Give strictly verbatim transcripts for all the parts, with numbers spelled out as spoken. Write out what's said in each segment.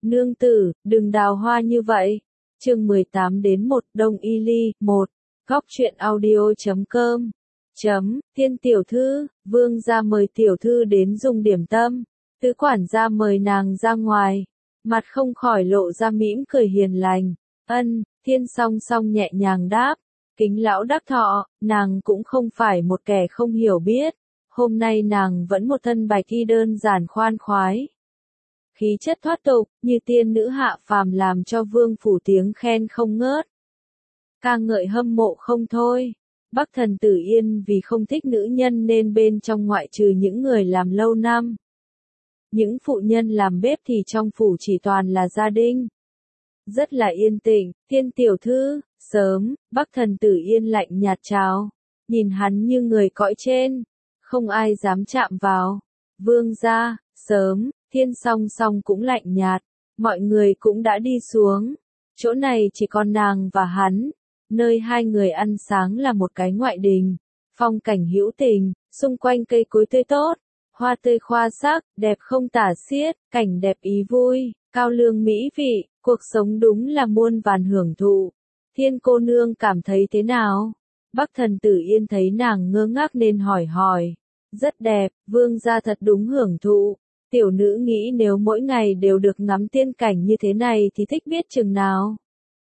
Nương tử, đừng đào hoa như vậy. Chương mười tám đến một Đông Y Ly, một Góc truyện audio chấm com. Chấm, Thiên tiểu thư, vương gia mời tiểu thư đến dùng điểm tâm. Tứ quản gia mời nàng ra ngoài. Mặt không khỏi lộ ra mỉm cười hiền lành. Ân, Thiên song song nhẹ nhàng đáp. Kính lão đắc thọ, nàng cũng không phải một kẻ không hiểu biết. Hôm nay nàng vẫn một thân bạch y đơn giản khoan khoái. Khí chất thoát tục, như tiên nữ hạ phàm làm cho vương phủ tiếng khen không ngớt. Ca ngợi hâm mộ không thôi. Bắc thần Tử Yên vì không thích nữ nhân nên bên trong ngoại trừ những người làm lâu năm. Những phụ nhân làm bếp thì trong phủ chỉ toàn là gia đình. Rất là yên tĩnh, Thiên tiểu thư, sớm, Bắc thần Tử Yên lạnh nhạt chào. Nhìn hắn như người cõi trên, không ai dám chạm vào. Vương gia, sớm, Thiên song song cũng lạnh nhạt, mọi người cũng đã đi xuống. Chỗ này chỉ còn nàng và hắn, nơi hai người ăn sáng là một cái ngoại đình. Phong cảnh hữu tình, xung quanh cây cối tươi tốt, hoa tươi khoa sắc, đẹp không tả xiết, cảnh đẹp ý vui, cao lương mỹ vị, cuộc sống đúng là muôn vàn hưởng thụ. Thiên cô nương cảm thấy thế nào? Bắc thần Tử Yên thấy nàng ngơ ngác nên hỏi hỏi. Rất đẹp, vương gia thật đúng hưởng thụ. Tiểu nữ nghĩ nếu mỗi ngày đều được ngắm tiên cảnh như thế này thì thích biết chừng nào.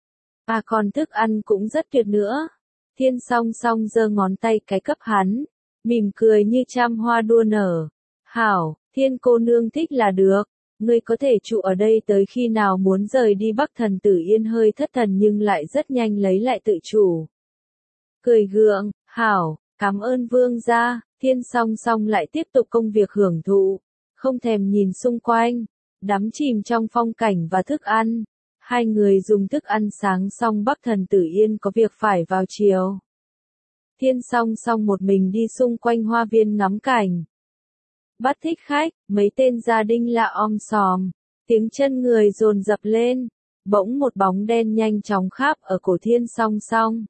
À còn thức ăn cũng rất tuyệt nữa. Thiên song song giơ ngón tay cái cấp hắn, mỉm cười như trăm hoa đua nở. Hảo, Thiên cô nương thích là được. Ngươi có thể trụ ở đây tới khi nào muốn rời đi. Bắc thần Tử Yên hơi thất thần nhưng lại rất nhanh lấy lại tự chủ. Cười gượng, hảo, cảm ơn vương gia. Thiên song song lại tiếp tục công việc hưởng thụ. Không thèm nhìn xung quanh, đắm chìm trong phong cảnh và thức ăn. Hai người dùng thức ăn sáng xong Bắc thần Tử Yên có việc phải vào chiều. Thiên song song một mình đi xung quanh hoa viên ngắm cảnh. Bắt thích khách, mấy tên gia đình lạ om sòm, tiếng chân người dồn dập lên. Bỗng một bóng đen nhanh chóng kháp ở cổ Thiên song song.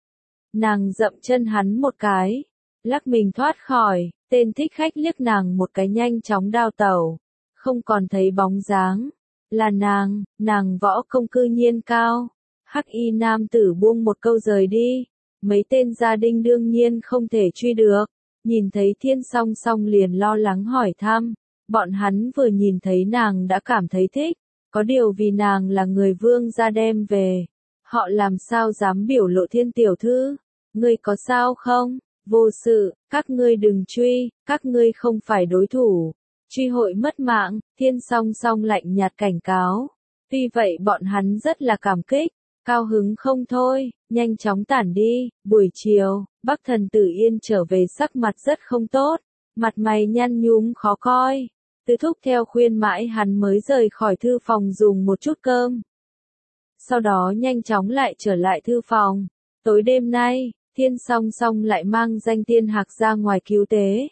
Nàng dậm chân hắn một cái, lắc mình thoát khỏi. Tên thích khách liếc nàng một cái nhanh chóng đao tẩu, không còn thấy bóng dáng. Là nàng, nàng võ công cư nhiên cao. Hắc y nam tử buông một câu rời đi. Mấy tên gia đình đương nhiên không thể truy được. Nhìn thấy Thiên song song liền lo lắng hỏi thăm. Bọn hắn vừa nhìn thấy nàng đã cảm thấy thích. Có điều vì nàng là người vương gia đem về, họ làm sao dám biểu lộ. Thiên tiểu thư, ngươi có sao không? Vô sự, các ngươi đừng truy, các ngươi không phải đối thủ. Truy hội mất mạng. Thiên song song lạnh nhạt cảnh cáo. Tuy vậy bọn hắn rất là cảm kích, cao hứng không thôi, nhanh chóng tản đi. Buổi chiều, Bắc thần Tử Yên trở về sắc mặt rất không tốt, mặt mày nhăn nhúm khó coi. Tư thúc theo khuyên mãi hắn mới rời khỏi thư phòng dùng một chút cơm. Sau đó nhanh chóng lại trở lại thư phòng. Tối đêm nay, Thiên song song lại mang danh Tiên Hạc ra ngoài cứu tế.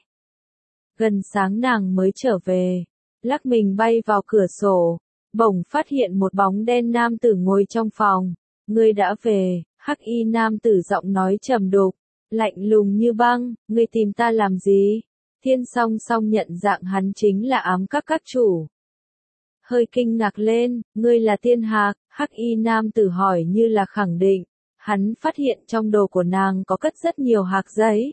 Gần sáng nàng mới trở về, lắc mình bay vào cửa sổ, bỗng phát hiện một bóng đen nam tử ngồi trong phòng. Ngươi đã về? Hắc y nam tử giọng nói trầm đục, lạnh lùng như băng. Ngươi tìm ta làm gì? Thiên song song nhận dạng hắn chính là ám các các chủ. Hơi kinh ngạc lên, ngươi là Tiên Hạc? Hắc y nam tử hỏi như là khẳng định. Hắn phát hiện trong đồ của nàng có cất rất nhiều hạc giấy.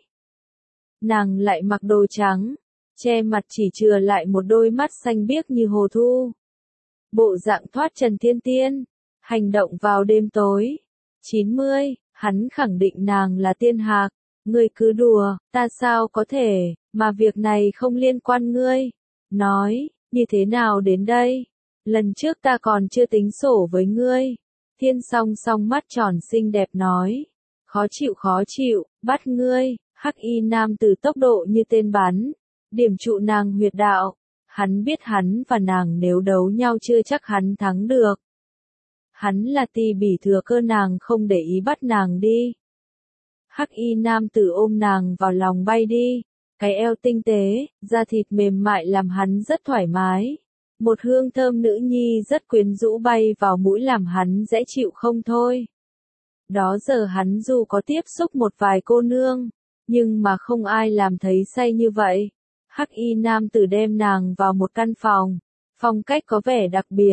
Nàng lại mặc đồ trắng, che mặt chỉ chừa lại một đôi mắt xanh biếc như hồ thu. Bộ dạng thoát trần thiên tiên, hành động vào đêm tối. chín mươi, hắn khẳng định nàng là Tiên Hạc. Ngươi cứ đùa, ta sao có thể, mà việc này không liên quan ngươi. Nói, như thế nào đến đây? Lần trước ta còn chưa tính sổ với ngươi. Thiên song song mắt tròn xinh đẹp nói. Khó chịu khó chịu, bắt ngươi. Hắc y nam từ tốc độ như tên bắn, điểm trụ nàng huyệt đạo. Hắn biết hắn và nàng nếu đấu nhau chưa chắc hắn thắng được. Hắn là tì bỉ thừa cơ nàng không để ý bắt nàng đi. Hắc y nam tử ôm nàng vào lòng bay đi. Cái eo tinh tế, da thịt mềm mại làm hắn rất thoải mái. Một hương thơm nữ nhi rất quyến rũ bay vào mũi làm hắn dễ chịu không thôi. Đó giờ hắn dù có tiếp xúc một vài cô nương, nhưng mà không ai làm thấy say như vậy. Hắc y nam tử đem nàng vào một căn phòng, phong cách có vẻ đặc biệt,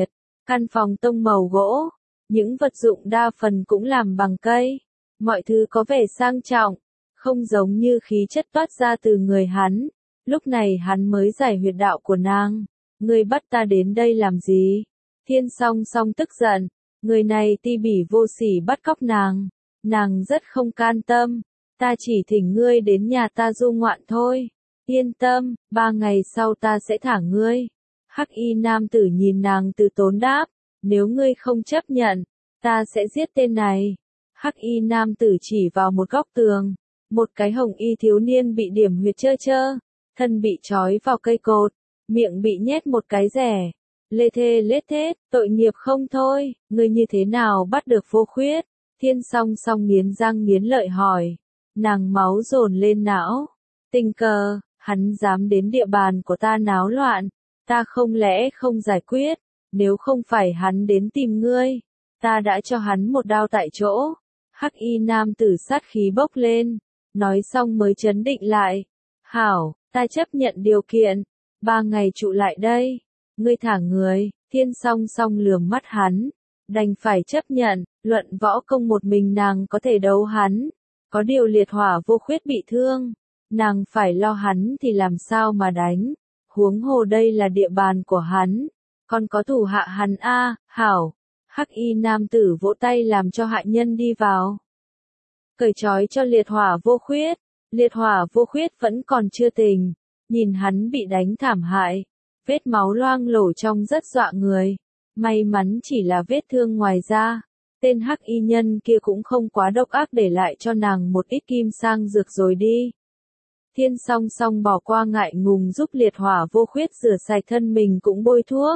Căn phòng tông màu gỗ, những vật dụng đa phần cũng làm bằng cây. Mọi thứ có vẻ sang trọng, không giống như khí chất toát ra từ người hắn. Lúc này hắn mới giải huyệt đạo của nàng. Ngươi bắt ta đến đây làm gì? Thiên Song Song tức giận, người này ti bỉ vô sỉ bắt cóc nàng. Nàng rất không can tâm, ta chỉ thỉnh ngươi đến nhà ta du ngoạn thôi. Yên tâm, ba ngày sau ta sẽ thả ngươi. Hắc y nam tử nhìn nàng từ tốn đáp, nếu ngươi không chấp nhận, ta sẽ giết tên này. Hắc y nam tử chỉ vào một góc tường, một cái hồng y thiếu niên bị điểm huyệt trơ trơ, thân bị trói vào cây cột, miệng bị nhét một cái rẻ. Lê thê lết thết, tội nghiệp không thôi, ngươi như thế nào bắt được Vô Khuyết? Thiên Song Song nghiến răng nghiến lợi hỏi, nàng máu dồn lên não. Tình cờ, hắn dám đến địa bàn của ta náo loạn, ta không lẽ không giải quyết, nếu không phải hắn đến tìm ngươi, ta đã cho hắn một đao tại chỗ. Hắc y nam tử sát khí bốc lên, nói xong mới trấn định lại. Hảo, ta chấp nhận điều kiện, ba ngày trụ lại đây, ngươi thả người. Thiên Song Song lườm mắt hắn, đành phải chấp nhận, luận võ công một mình nàng có thể đấu hắn, có điều liệt hỏa Vô Khuyết bị thương, nàng phải lo hắn thì làm sao mà đánh, huống hồ đây là địa bàn của hắn, còn có thủ hạ hắn a. Hảo. Hắc y nam tử vỗ tay làm cho hạ nhân đi vào, cởi trói cho liệt hỏa Vô Khuyết. Liệt hỏa Vô Khuyết vẫn còn chưa tỉnh, nhìn hắn bị đánh thảm hại, vết máu loang lổ trông rất dọa người. May mắn chỉ là vết thương ngoài da, tên hắc y nhân kia cũng không quá độc ác, để lại cho nàng một ít kim sang dược rồi đi. Thiên Song Song bỏ qua ngại ngùng giúp liệt hỏa Vô Khuyết rửa sạch thân mình cũng bôi thuốc.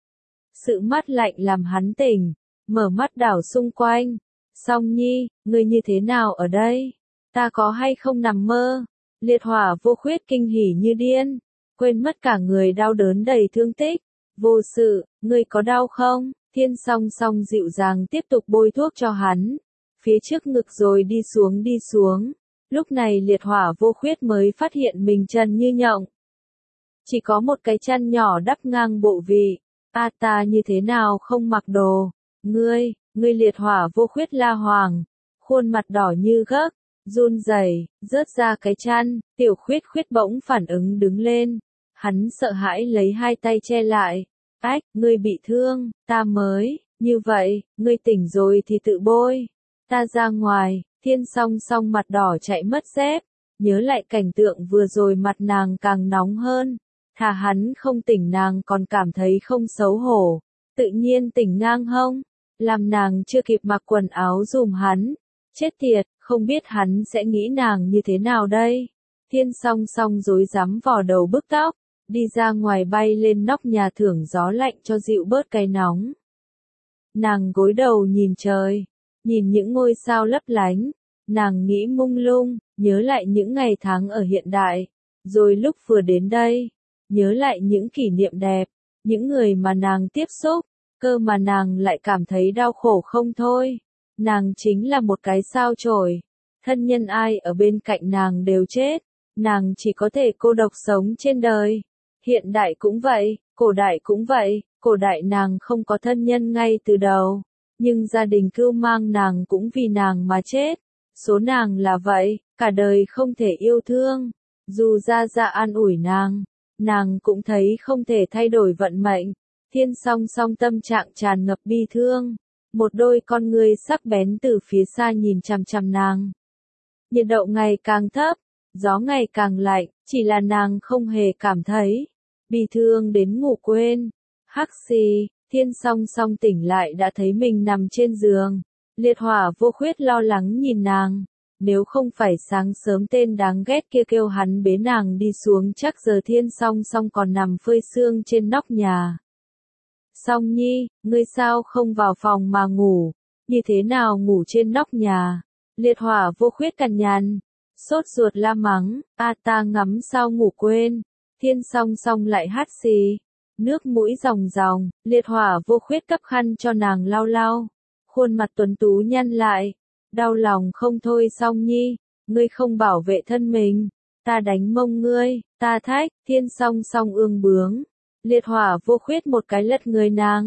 Sự mát lạnh làm hắn tỉnh, mở mắt đảo xung quanh. Song Nhi, ngươi như thế nào ở đây? Ta có hay không nằm mơ? Liệt hỏa Vô Khuyết kinh hỉ như điên, quên mất cả người đau đớn đầy thương tích. Vô sự, ngươi có đau không? Thiên Song Song dịu dàng tiếp tục bôi thuốc cho hắn, phía trước ngực rồi đi xuống đi xuống. Lúc này liệt hỏa Vô Khuyết mới phát hiện mình chân như nhộng, chỉ có một cái chân nhỏ đắp ngang bộ vị. A ta như thế nào không mặc đồ? Ngươi, ngươi liệt hỏa Vô Khuyết la hoàng, khuôn mặt đỏ như gấc, run rẩy, rớt ra cái chân. Tiểu Khuyết Khuyết bỗng phản ứng đứng lên, hắn sợ hãi lấy hai tay che lại. Ách, ngươi bị thương, ta mới, như vậy, ngươi tỉnh rồi thì tự bôi. Ta ra ngoài. Thiên Song Song mặt đỏ chạy mất dép, nhớ lại cảnh tượng vừa rồi mặt nàng càng nóng hơn. Thà hắn không tỉnh nàng còn cảm thấy không xấu hổ, tự nhiên tỉnh ngang hông, làm nàng chưa kịp mặc quần áo dùm hắn. Chết tiệt, không biết hắn sẽ nghĩ nàng như thế nào đây. Thiên Song Song rối rắm vò đầu bứt tóc, đi ra ngoài bay lên nóc nhà thưởng gió lạnh cho dịu bớt cái nóng. Nàng gối đầu nhìn trời, nhìn những ngôi sao lấp lánh, nàng nghĩ mông lung, nhớ lại những ngày tháng ở hiện đại, rồi lúc vừa đến đây, nhớ lại những kỷ niệm đẹp, những người mà nàng tiếp xúc, cơ mà nàng lại cảm thấy đau khổ không thôi. Nàng chính là một cái sao chổi, thân nhân ai ở bên cạnh nàng đều chết, nàng chỉ có thể cô độc sống trên đời. Hiện đại cũng vậy, cổ đại cũng vậy, cổ đại nàng không có thân nhân ngay từ đầu, nhưng gia đình cưu mang nàng cũng vì nàng mà chết. Số nàng là vậy, cả đời không thể yêu thương. Dù Gia Gia an ủi nàng, nàng cũng thấy không thể thay đổi vận mệnh. Thiên Song Song tâm trạng tràn ngập bi thương, một đôi con ngươi sắc bén từ phía xa nhìn chằm chằm nàng. Nhiệt độ ngày càng thấp, gió ngày càng lạnh, chỉ là nàng không hề cảm thấy bi thương đến ngủ quên. Hắc xì, Thiên Song Song tỉnh lại đã thấy mình nằm trên giường. Liệt hỏa Vô Khuyết lo lắng nhìn nàng, nếu không phải sáng sớm tên đáng ghét kia kêu hắn bế nàng đi xuống chắc giờ Thiên Song Song còn nằm phơi sương trên nóc nhà. Song Nhi, ngươi sao không vào phòng mà ngủ, như thế nào ngủ trên nóc nhà? Liệt hỏa Vô Khuyết cằn nhằn, sốt ruột la mắng, a ta ngắm sao ngủ quên. Thiên Song Song lại hắt xì, nước mũi ròng ròng, liệt hỏa Vô Khuyết cấp khăn cho nàng lau lau. Khuôn mặt tuấn tú nhăn lại, đau lòng không thôi. Song Nhi, ngươi không bảo vệ thân mình, ta đánh mông ngươi, ta thách. Thiên Song Song ương bướng, liệt hỏa Vô Khuyết một cái lật người nàng,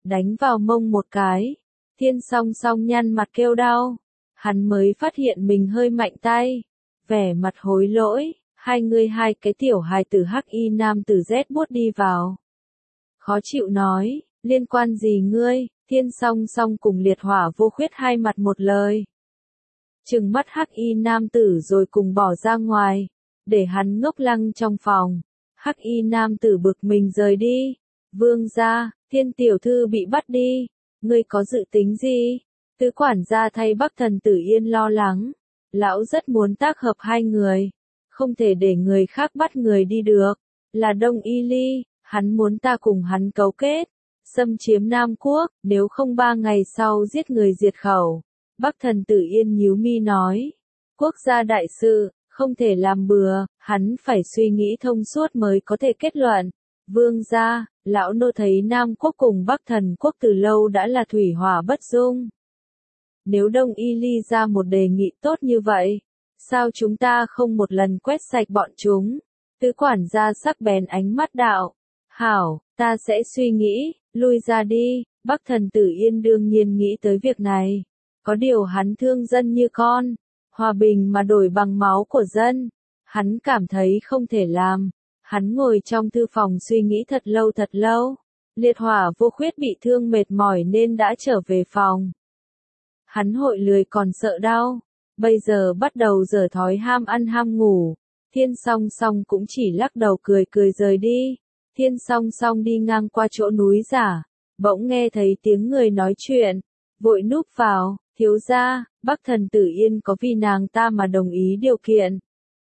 đánh vào mông một cái. Thiên song song nhăn mặt kêu đau. Hắn mới phát hiện mình hơi mạnh tay. Vẻ mặt hối lỗi, hai người hai cái tiểu hài tử hắc y nam tử rét buốt đi vào. Khó chịu nói, liên quan gì ngươi, thiên song song cùng liệt hỏa vô khuyết hai mặt một lời. Trừng mắt hắc y nam tử rồi cùng bỏ ra ngoài, để hắn ngốc lăng trong phòng. Hắc y nam tử bực mình rời đi. Vương gia, thiên tiểu thư bị bắt đi, ngươi có dự tính gì? Tứ quản gia thay Bắc Thần Tử Yên lo lắng. Lão rất muốn tác hợp hai người, không thể để người khác bắt người đi được. Là Đông Y Ly, hắn muốn ta cùng hắn cấu kết, xâm chiếm Nam Quốc, nếu không ba ngày sau giết người diệt khẩu. Bắc Thần Tử Yên nhíu mi nói, quốc gia đại sự, không thể làm bừa, hắn phải suy nghĩ thông suốt mới có thể kết luận. Vương gia, lão nô thấy Nam Quốc cùng Bắc Thần Quốc từ lâu đã là thủy hỏa bất dung. Nếu Đông Y Ly ra một đề nghị tốt như vậy, sao chúng ta không một lần quét sạch bọn chúng? Tứ quản gia sắc bén ánh mắt đạo. Hảo, ta sẽ suy nghĩ, lui ra đi. Bắc Thần Tử Yên đương nhiên nghĩ tới việc này. Có điều hắn thương dân như con, hòa bình mà đổi bằng máu của dân. Hắn cảm thấy không thể làm. Hắn ngồi trong thư phòng suy nghĩ thật lâu thật lâu. Liệt hỏa vô khuyết bị thương mệt mỏi nên đã trở về phòng. Hắn hội lười còn sợ đau. Bây giờ bắt đầu dở thói ham ăn ham ngủ. Thiên song song cũng chỉ lắc đầu cười cười rời đi. Thiên song song đi ngang qua chỗ núi giả. Bỗng nghe thấy tiếng người nói chuyện. Vội núp vào, thiếu gia, Bắc Thần Tử Yên có vì nàng ta mà đồng ý điều kiện.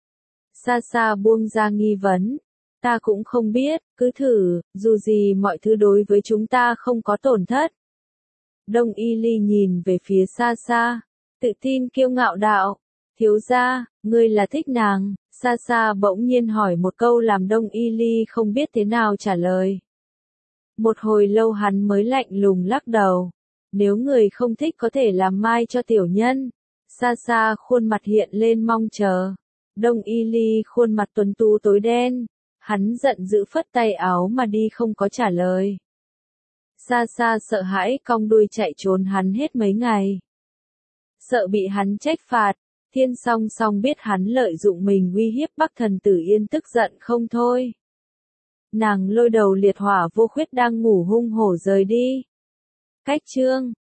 Xa xa buông ra nghi vấn. Ta cũng không biết, cứ thử, dù gì mọi thứ đối với chúng ta không có tổn thất. Đông Y Ly nhìn về phía xa xa, tự tin kiêu ngạo đạo, thiếu gia, ngươi là thích nàng. Xa xa bỗng nhiên hỏi một câu làm Đông Y Ly không biết thế nào trả lời. Một hồi lâu hắn mới lạnh lùng lắc đầu, nếu người không thích có thể làm mai cho tiểu nhân. Xa xa khuôn mặt hiện lên mong chờ. Đông Y Ly khuôn mặt tuấn tú tối đen, hắn giận dữ phất tay áo mà đi không có trả lời. Xa xa sợ hãi cong đuôi chạy trốn hắn hết mấy ngày. Sợ bị hắn trách phạt, Thiên song song biết hắn lợi dụng mình uy hiếp Bắc Thần Tử Yên tức giận không thôi. Nàng lôi đầu liệt hỏa vô khuyết đang ngủ hung hổ rời đi. Cách chương